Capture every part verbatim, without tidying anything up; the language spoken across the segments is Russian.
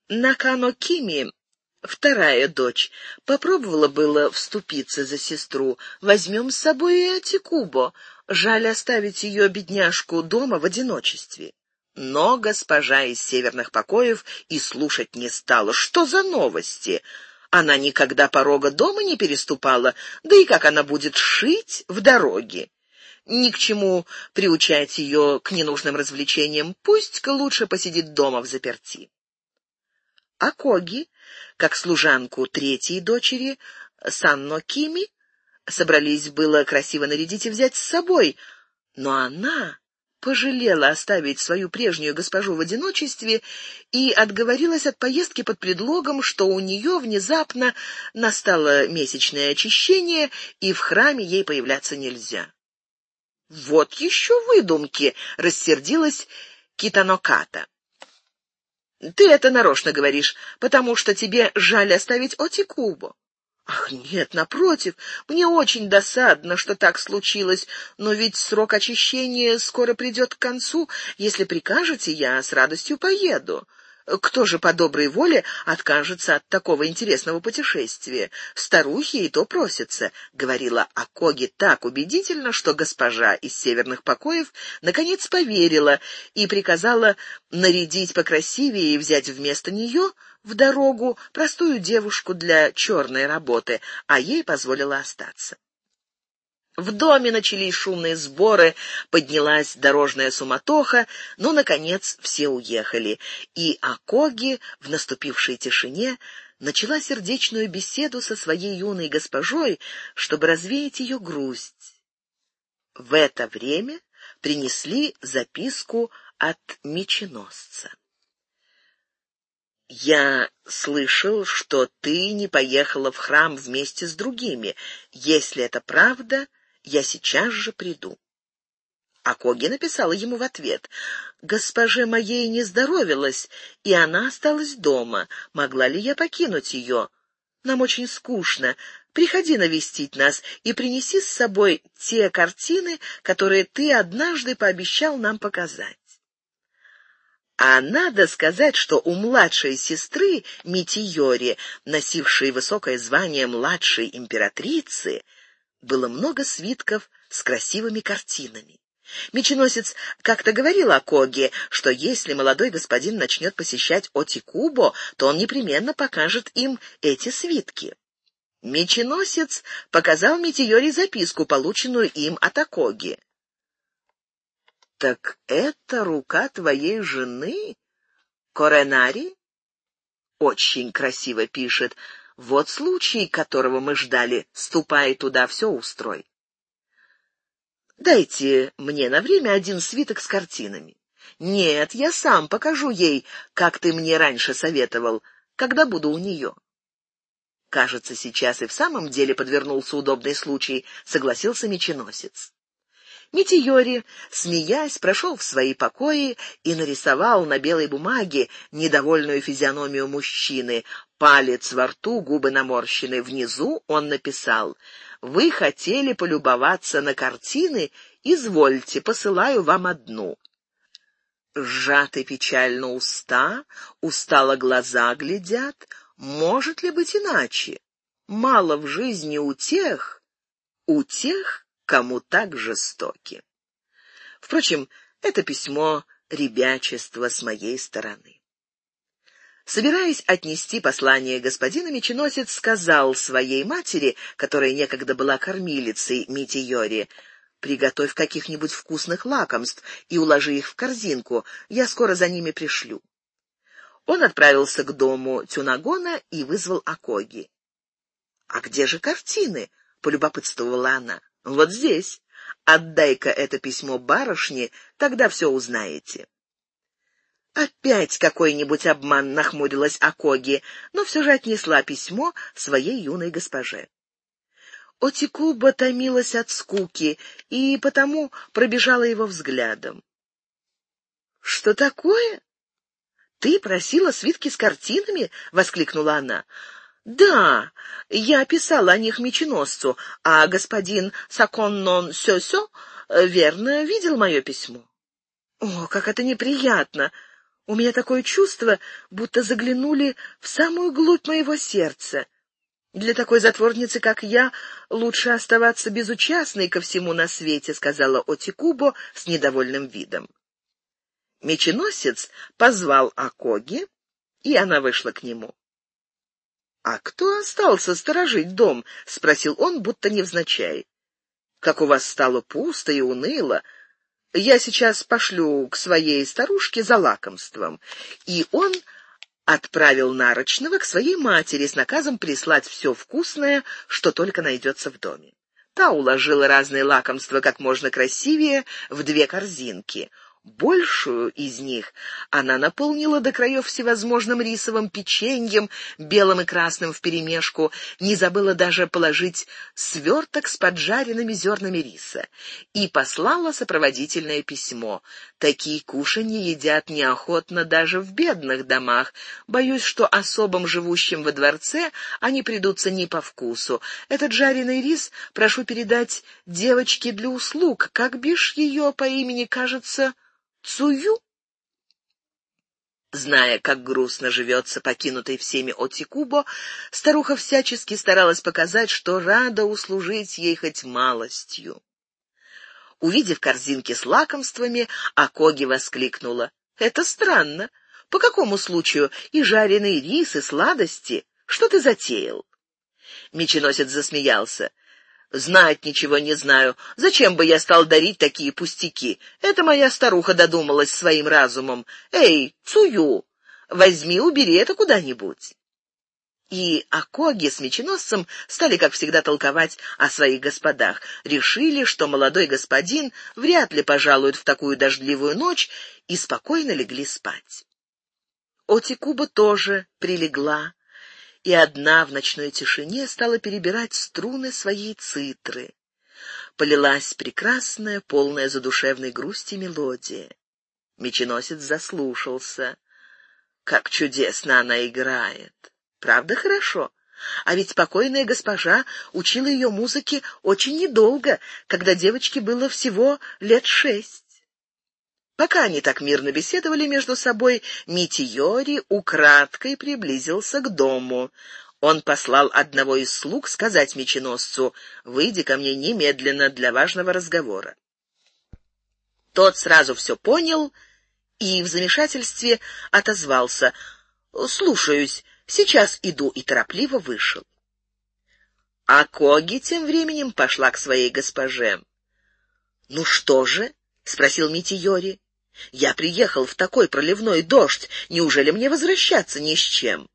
Накано Кими, вторая дочь, попробовала было вступиться за сестру. «Возьмем с собой и Атикубо. Жаль оставить ее, бедняжку, дома в одиночестве». Но госпожа из северных покоев и слушать не стала. Что за новости? Она никогда порога дома не переступала, да и как она будет шить в дороге? Ни к чему приучать ее к ненужным развлечениям, пусть-ка лучше посидит дома взаперти. А Коги, как служанку третьей дочери, Санно Кими, собрались было красиво нарядить и взять с собой, но она пожалела оставить свою прежнюю госпожу в одиночестве и отговорилась от поездки под предлогом, что у нее внезапно настало месячное очищение, и в храме ей появляться нельзя. «Вот еще выдумки!» — рассердилась Китаноката. «Ты это нарочно говоришь, потому что тебе жаль оставить Отикубо». «Ах, нет, напротив, мне очень досадно, что так случилось, но ведь срок очищения скоро придет к концу. Если прикажете, я с радостью поеду. Кто же по доброй воле откажется от такого интересного путешествия? Старухи и то просятся», — говорила Акоги так убедительно, что госпожа из северных покоев наконец поверила и приказала нарядить покрасивее и взять вместо нее в дорогу простую девушку для черной работы, а ей позволила остаться. В доме начались шумные сборы, поднялась дорожная суматоха, но, наконец, все уехали, и Акоги в наступившей тишине начала сердечную беседу со своей юной госпожой, чтобы развеять ее грусть. В это время принесли записку от меченосца. «Я слышал, что ты не поехала в храм вместе с другими. Если это правда, я сейчас же приду». Акоги написала ему в ответ: «Госпоже моей не здоровилась, и она осталась дома. Могла ли я покинуть ее? Нам очень скучно. Приходи навестить нас и принеси с собой те картины, которые ты однажды пообещал нам показать». А надо сказать, что у младшей сестры Митиори, носившей высокое звание младшей императрицы, было много свитков с красивыми картинами. Меченосец как-то говорил Акоги, что если молодой господин начнет посещать Отикубо, то он непременно покажет им эти свитки. Меченосец показал Митиори записку, полученную им от Акоги. «Так это рука твоей жены, Коренари?» «Очень красиво пишет. Вот случай, которого мы ждали. Ступай туда, все устрой». «Дайте мне на время один свиток с картинами». «Нет, я сам покажу ей, как ты мне раньше советовал, когда буду у нее». «Кажется, сейчас и в самом деле подвернулся удобный случай», — согласился меченосец. Митиори, смеясь, прошел в свои покои и нарисовал на белой бумаге недовольную физиономию мужчины, палец во рту, губы наморщены. Внизу он написал: «Вы хотели полюбоваться на картины? Извольте, посылаю вам одну». Сжаты печально уста, устало глаза глядят. Может ли быть иначе? Мало в жизни у тех, у тех, кому так жестоки. Впрочем, это письмо — ребячество с моей стороны. Собираясь отнести послание господина, меченосец сказал своей матери, которая некогда была кормилицей Митиори: «Приготовь каких-нибудь вкусных лакомств и уложи их в корзинку, я скоро за ними пришлю». Он отправился к дому Тюнагона и вызвал Акоги. «А где же картины?» — полюбопытствовала она. «Вот здесь. Отдай-ка это письмо барышне, тогда все узнаете». «Опять какой-нибудь обман», — нахмурилась Акоги, но все же отнесла письмо своей юной госпоже. Отикубо томилась от скуки и потому пробежала его взглядом. «Что такое? Ты просила свитки с картинами?» — воскликнула она. «Да, я писала о них меченосцу, а господин Саконнон Сёсё, верно, видел мое письмо». «О, как это неприятно! У меня такое чувство, будто заглянули в самую глубь моего сердца. Для такой затворницы, как я, лучше оставаться безучастной ко всему на свете», — сказала Отикубо с недовольным видом. Меченосец позвал Акоги, и она вышла к нему. «А кто остался сторожить дом?» — спросил он, будто невзначай. «Как у вас стало пусто и уныло. Я сейчас пошлю к своей старушке за лакомством». И он отправил нарочного к своей матери с наказом прислать все вкусное, что только найдется в доме. Та уложила разные лакомства как можно красивее в две корзинки. Большую из них она наполнила до краев всевозможным рисовым печеньем, белым и красным вперемешку, не забыла даже положить сверток с поджаренными зернами риса, и послала сопроводительное письмо. Такие кушанья едят неохотно даже в бедных домах. Боюсь, что особам, живущим во дворце, они придутся не по вкусу. Этот жареный рис прошу передать девочке для услуг, как бишь ее по имени, кажется, Цую. Зная, как грустно живется покинутой всеми Отикубо, старуха всячески старалась показать, что рада услужить ей хоть малостью. Увидев корзинки с лакомствами, Акоги воскликнула: «Это странно. По какому случаю и жареный рис, и сладости? Что ты затеял?» Меченосец засмеялся. «Знать ничего не знаю. Зачем бы я стал дарить такие пустяки? Это моя старуха додумалась своим разумом. Эй, Цую, возьми, убери это куда-нибудь». И Акоги с меченосцем стали, как всегда, толковать о своих господах. Решили, что молодой господин вряд ли пожалует в такую дождливую ночь, и спокойно легли спать. Отикубо тоже прилегла, и одна в ночной тишине стала перебирать струны своей цитры. Полилась прекрасная, полная задушевной грусти мелодия. Меченосец заслушался. Как чудесно она играет! Правда, хорошо? А ведь покойная госпожа учила ее музыке очень недолго, когда девочке было всего лет шесть. Пока они так мирно беседовали между собой, Митийори украдкой приблизился к дому. Он послал одного из слуг сказать меченосцу: «Выйди ко мне немедленно для важного разговора». Тот сразу все понял и в замешательстве отозвался: «Слушаюсь, сейчас иду», и торопливо вышел. Акоги тем временем пошла к своей госпоже. «Ну что же?» — спросил Митийори. «Я приехал в такой проливной дождь. Неужели мне возвращаться ни с чем?»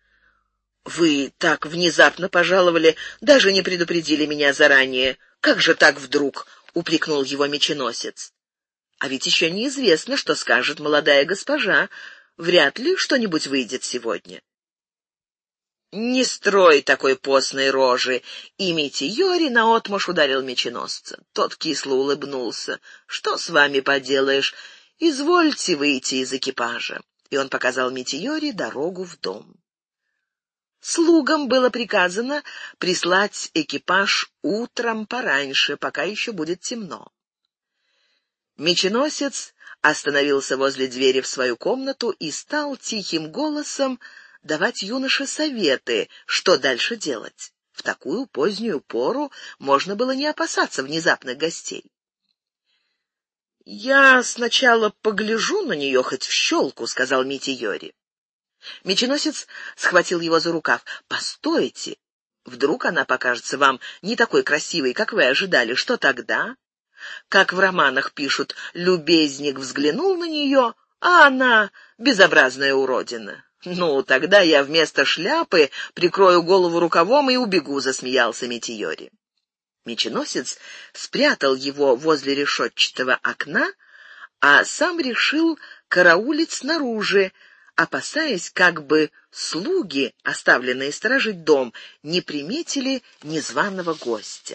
«Вы так внезапно пожаловали, даже не предупредили меня заранее. Как же так вдруг?» — упрекнул его меченосец. «А ведь еще неизвестно, что скажет молодая госпожа. Вряд ли что-нибудь выйдет сегодня». «Не строй такой постной рожи!» И Митийори наотмашь ударил меченосца. Тот кисло улыбнулся. «Что с вами поделаешь? Извольте выйти из экипажа». И он показал Митийори дорогу в дом. Слугам было приказано прислать экипаж утром пораньше, пока еще будет темно. Меченосец остановился возле двери в свою комнату и стал тихим голосом давать юноше советы, что дальше делать. В такую позднюю пору можно было не опасаться внезапных гостей. «Я сначала погляжу на нее хоть в щелку», — сказал Митийори. Меченосец схватил его за рукав. «Постойте! Вдруг она покажется вам не такой красивой, как вы ожидали. Что тогда? Как в романах пишут, любезник взглянул на нее, а она безобразная уродина. Ну, тогда я вместо шляпы прикрою голову рукавом и убегу», — засмеялся Митийори. Меченосец спрятал его возле решетчатого окна, а сам решил караулить снаружи, опасаясь, как бы слуги, оставленные сторожить дом, не приметили незваного гостя.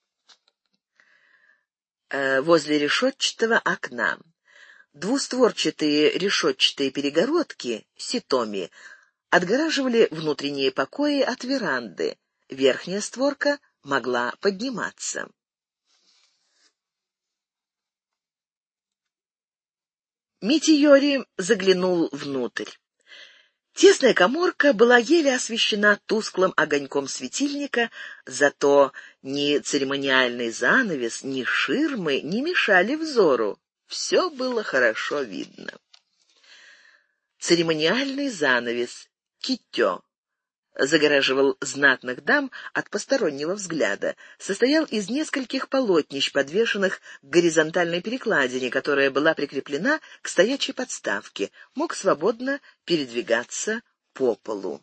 Э, возле решетчатого окна. Двустворчатые решетчатые перегородки, ситоми, отгораживали внутренние покои от веранды. Верхняя створка могла подниматься. Митийори заглянул внутрь. Тесная каморка была еле освещена тусклым огоньком светильника, зато ни церемониальный занавес, ни ширмы не мешали взору. Все было хорошо видно. Церемониальный занавес, китё, загораживал знатных дам от постороннего взгляда, состоял из нескольких полотнищ, подвешенных к горизонтальной перекладине, которая была прикреплена к стоячей подставке, мог свободно передвигаться по полу.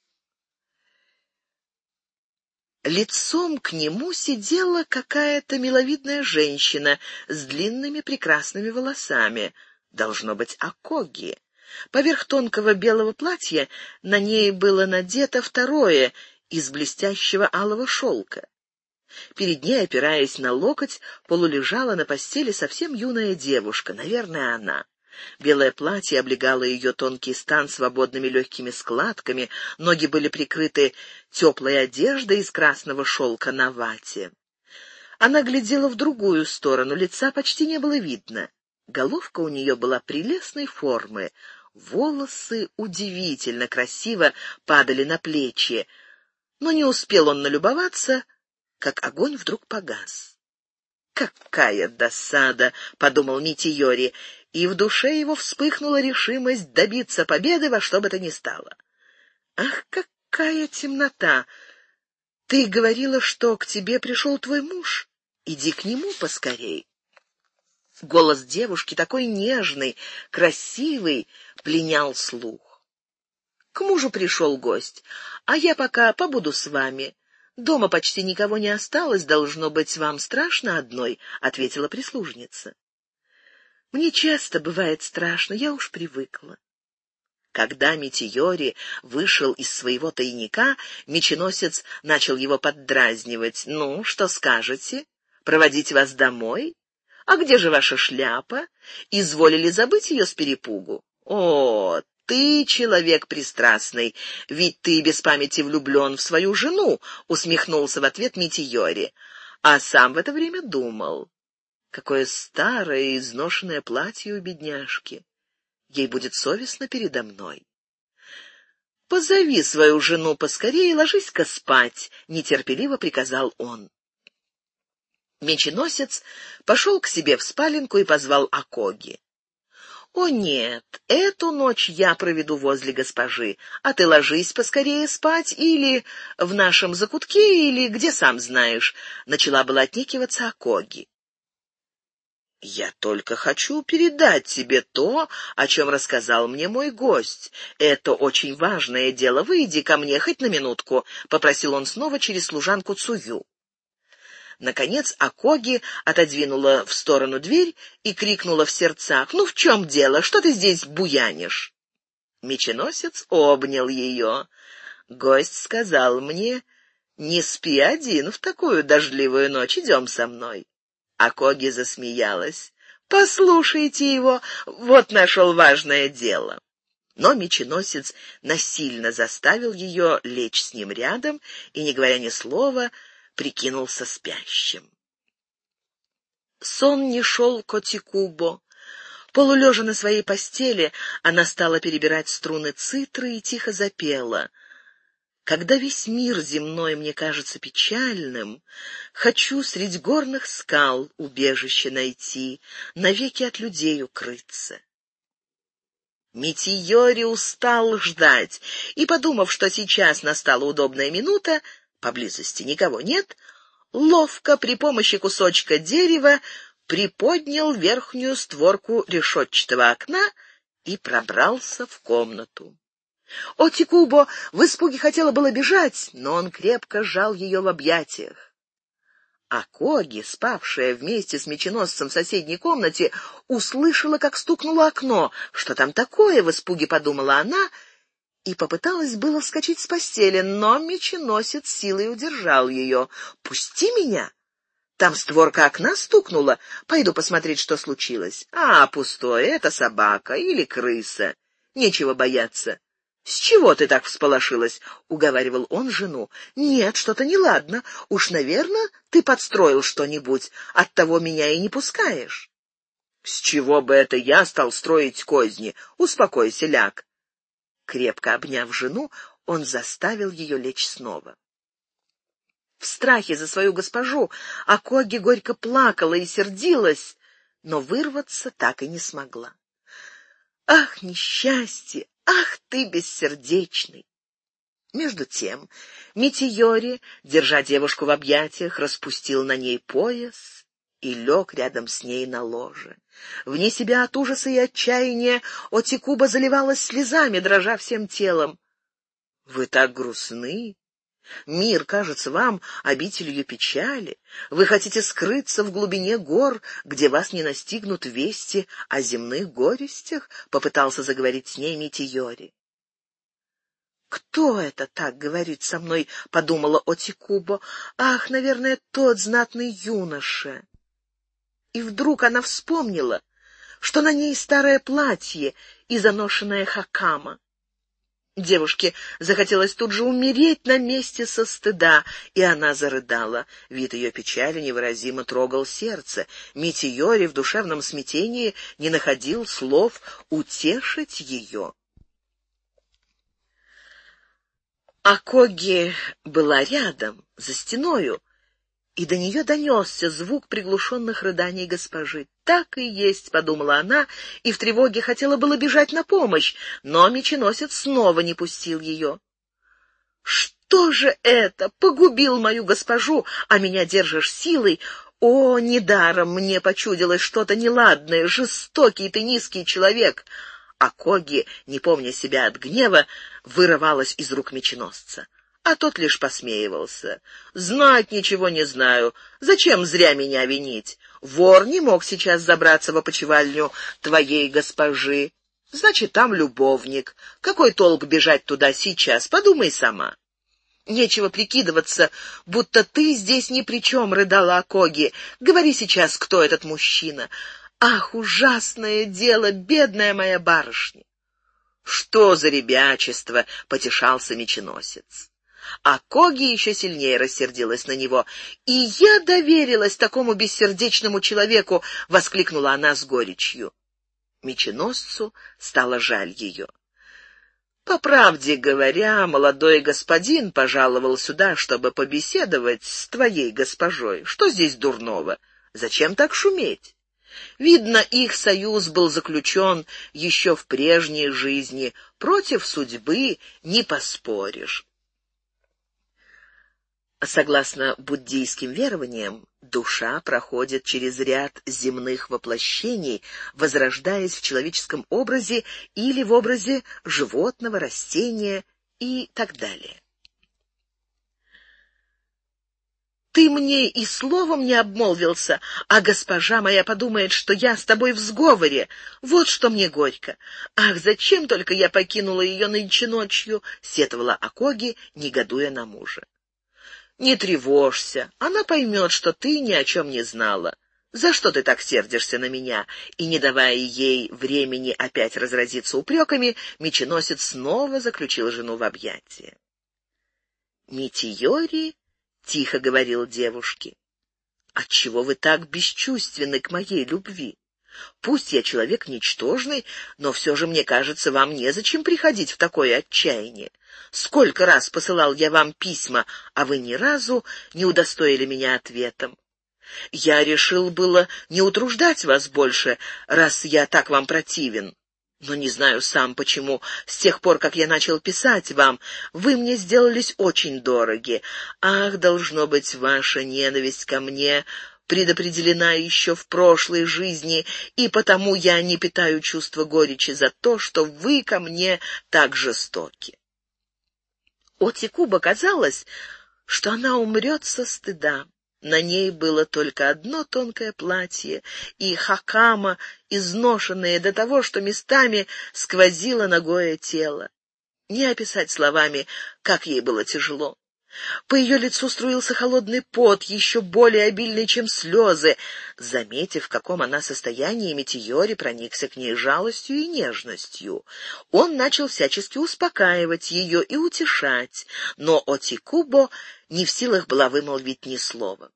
Лицом к нему сидела какая-то миловидная женщина с длинными прекрасными волосами, должно быть, Акоги. Поверх тонкого белого платья на ней было надето второе из блестящего алого шелка. Перед ней, опираясь на локоть, полулежала на постели совсем юная девушка, наверное, она. Белое платье облегало ее тонкий стан свободными легкими складками, ноги были прикрыты теплой одеждой из красного шелка на вате. Она глядела в другую сторону, лица почти не было видно. Головка у нее была прелестной формы, волосы удивительно красиво падали на плечи, но не успел он налюбоваться, как огонь вдруг погас. «Какая досада!» — подумал Митийори, и в душе его вспыхнула решимость добиться победы во что бы то ни стало. «Ах, какая темнота! Ты говорила, что к тебе пришел твой муж. Иди к нему поскорей». Голос девушки, такой нежный, красивый, пленял слух. «К мужу пришел гость, а я пока побуду с вами. Дома почти никого не осталось, должно быть, вам страшно одной», — ответила прислужница. «Мне часто бывает страшно, я уж привыкла». Когда Митийори вышел из своего тайника, меченосец начал его поддразнивать. «Ну, что скажете? Проводить вас домой? А где же ваша шляпа? Изволили забыть ее с перепугу? О, ты человек пристрастный, ведь ты без памяти влюблен в свою жену», — усмехнулся в ответ Митийори, а сам в это время думал: какое старое и изношенное платье у бедняжки. Ей будет совестно передо мной. «Позови свою жену поскорее и ложись-ка спать», — нетерпеливо приказал он. Меченосец пошел к себе в спаленку и позвал Акоги. «О нет, эту ночь я проведу возле госпожи, а ты ложись поскорее спать или в нашем закутке, или где сам знаешь», — начала была отнекиваться Акоги. «Я только хочу передать тебе то, о чем рассказал мне мой гость. Это очень важное дело. Выйди ко мне хоть на минутку», — попросил он снова через служанку Цую. Наконец Акоги отодвинула в сторону дверь и крикнула в сердцах: «Ну в чем дело? Что ты здесь буянишь?» Меченосец обнял ее. «Гость сказал мне: не спи один в такую дождливую ночь, идем со мной». Акоги засмеялась. «Послушайте его, вот нашел важное дело». Но меченосец насильно заставил ее лечь с ним рядом и, не говоря ни слова, прикинулся спящим. Сон не шел Котикубо. Полулежа на своей постели, она стала перебирать струны цитры и тихо запела: «Когда весь мир земной мне кажется печальным, хочу средь горных скал убежище найти, навеки от людей укрыться». Митийори устал ждать, и, подумав, что сейчас настала удобная минута, поблизости никого нет, ловко при помощи кусочка дерева приподнял верхнюю створку решетчатого окна и пробрался в комнату. Отикубо в испуге хотела было бежать, но он крепко сжал ее в объятиях. Акоги, спавшая вместе с меченосцем в соседней комнате, услышала, как стукнуло окно. «Что там такое?» — в испуге подумала она и попыталась было вскочить с постели, но меченосец силой удержал ее. «Пусти меня! Там створка окна стукнула. Пойду посмотреть, что случилось». «А, пустое, это собака или крыса. Нечего бояться». «С чего ты так всполошилась?» — уговаривал он жену. «Нет, что-то неладно. Уж, наверное, ты подстроил что-нибудь. Оттого меня и не пускаешь». «С чего бы это я стал строить козни? Успокойся, ляг». Крепко обняв жену, он заставил ее лечь снова. В страхе за свою госпожу Акоги горько плакала и сердилась, но вырваться так и не смогла. «Ах, несчастье! Ах ты, бессердечный!» Между тем Митийори, держа девушку в объятиях, распустил на ней пояс и лег рядом с ней на ложе. Вне себя от ужаса и отчаяния Отикуба заливалась слезами, дрожа всем телом. «Вы так грустны. Мир кажется вам обителью печали. Вы хотите скрыться в глубине гор, где вас не настигнут вести о земных горестях?» — попытался заговорить с ней Митийори. «Кто это так говорит со мной?» — подумала Отикубо. «Ах, наверное, тот знатный юноша». И вдруг она вспомнила, что на ней старое платье и заношенная хакама. Девушке захотелось тут же умереть на месте со стыда, и она зарыдала. Вид ее печали невыразимо трогал сердце. Митийори в душевном смятении не находил слов утешить ее. Акоги была рядом, за стеною, и до нее донесся звук приглушенных рыданий госпожи. «Так и есть», — подумала она, и в тревоге хотела было бежать на помощь, но меченосец снова не пустил ее. «Что же это? Погубил мою госпожу, а меня держишь силой? О, недаром мне почудилось что-то неладное, жестокий ты низкий человек!» Акоги, не помня себя от гнева, вырывалась из рук меченосца. А тот лишь посмеивался. «Знать ничего не знаю. Зачем зря меня винить? Вор не мог сейчас забраться в опочивальню твоей госпожи. Значит, там любовник. Какой толк бежать туда сейчас? Подумай сама». «Нечего прикидываться, будто ты здесь ни при чем», — рыдала Акоги. «Говори сейчас, кто этот мужчина. Ах, ужасное дело, бедная моя барышня!» «Что за ребячество?» — потешался меченосец. Акоги еще сильнее рассердилась на него. «И я доверилась такому бессердечному человеку!» — воскликнула она с горечью. Меченосцу стало жаль ее. «По правде говоря, молодой господин пожаловал сюда, чтобы побеседовать с твоей госпожой. Что здесь дурного? Зачем так шуметь? Видно, их союз был заключен еще в прежней жизни. Против судьбы не поспоришь». Согласно буддийским верованиям, душа проходит через ряд земных воплощений, возрождаясь в человеческом образе или в образе животного, растения и так далее. «Ты мне и словом не обмолвился, а госпожа моя подумает, что я с тобой в сговоре. Вот что мне горько. Ах, зачем только я покинула ее нынче ночью?» — сетовала Акоги, негодуя на мужа. «Не тревожься, она поймет, что ты ни о чем не знала. За что ты так сердишься на меня?» И, не давая ей времени опять разразиться упреками, меченосец снова заключил жену в объятия. «Митийори», — тихо говорил девушке, — «отчего вы так бесчувственны к моей любви? Пусть я человек ничтожный, но все же, мне кажется, вам незачем приходить в такое отчаяние. Сколько раз посылал я вам письма, а вы ни разу не удостоили меня ответом. Я решил было не утруждать вас больше, раз я так вам противен. Но не знаю сам почему. С тех пор, как я начал писать вам, вы мне сделались очень дороги. Ах, должно быть, ваша ненависть ко мне предопределена еще в прошлой жизни, и потому я не питаю чувства горечи за то, что вы ко мне так жестоки». Отикуба казалось, что она умрет со стыда. На ней было только одно тонкое платье, и хакама, изношенные до того, что местами сквозило нагое тело. Не описать словами, как ей было тяжело. По ее лицу струился холодный пот, еще более обильный, чем слезы. Заметив, в каком она состоянии, Митийори проникся к ней жалостью и нежностью. Он начал всячески успокаивать ее и утешать, но Отикубо не в силах была вымолвить ни слова.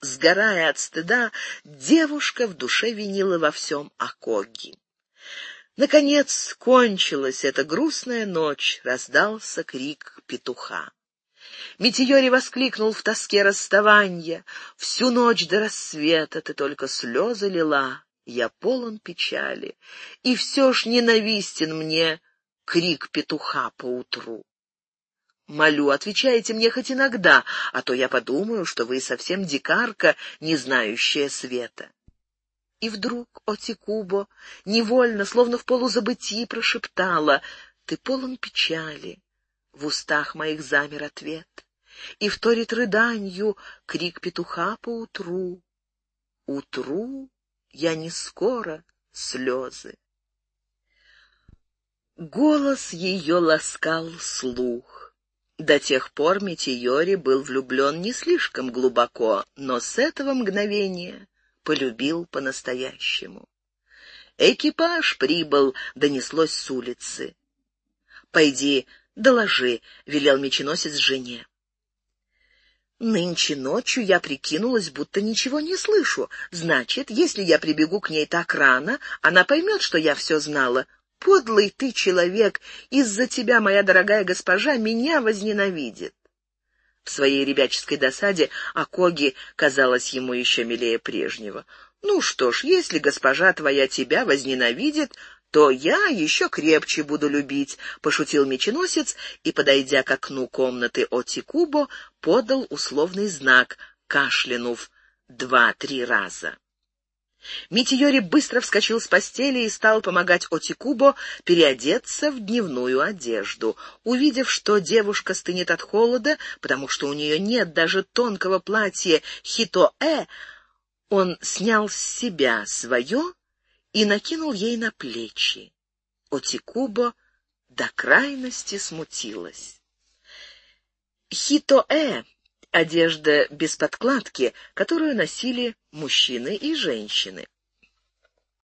Сгорая от стыда, девушка в душе винила во всем Акоги. Наконец кончилась эта грустная ночь, раздался крик петуха. Митиори воскликнул в тоске расставания: «Всю ночь до рассвета ты только слезы лила, я полон печали, и все ж ненавистен мне крик петуха поутру. Молю, отвечайте мне хоть иногда, а то я подумаю, что вы совсем дикарка, не знающая света». И вдруг Отикубо невольно, словно в полузабытии, прошептала: «Ты полон печали». В устах моих замер ответ, и вторит рыданью крик петуха поутру. Утру я не скоро слезы. Голос ее ласкал слух. До тех пор Митиори был влюблен не слишком глубоко, но с этого мгновения полюбил по-настоящему. «Экипаж прибыл», — донеслось с улицы. «Пойди, доложи», — велел меченосец жене. «Нынче ночью я прикинулась, будто ничего не слышу. Значит, если я прибегу к ней так рано, она поймет, что я все знала. Подлый ты человек, из-за тебя моя дорогая госпожа меня возненавидит». В своей ребяческой досаде Акоги казалась ему еще милее прежнего. «Ну что ж, если госпожа твоя тебя возненавидит, то я еще крепче буду любить», — пошутил меченосец и, подойдя к окну комнаты Отикубо, подал условный знак, кашлянув два-три раза. Митиори быстро вскочил с постели и стал помогать Отикубо переодеться в дневную одежду. Увидев, что девушка стынет от холода, потому что у нее нет даже тонкого платья хитоэ, он снял с себя свое и накинул ей на плечи. Отикубо до крайности смутилась. Хитоэ — одежда без подкладки, которую носили мужчины и женщины.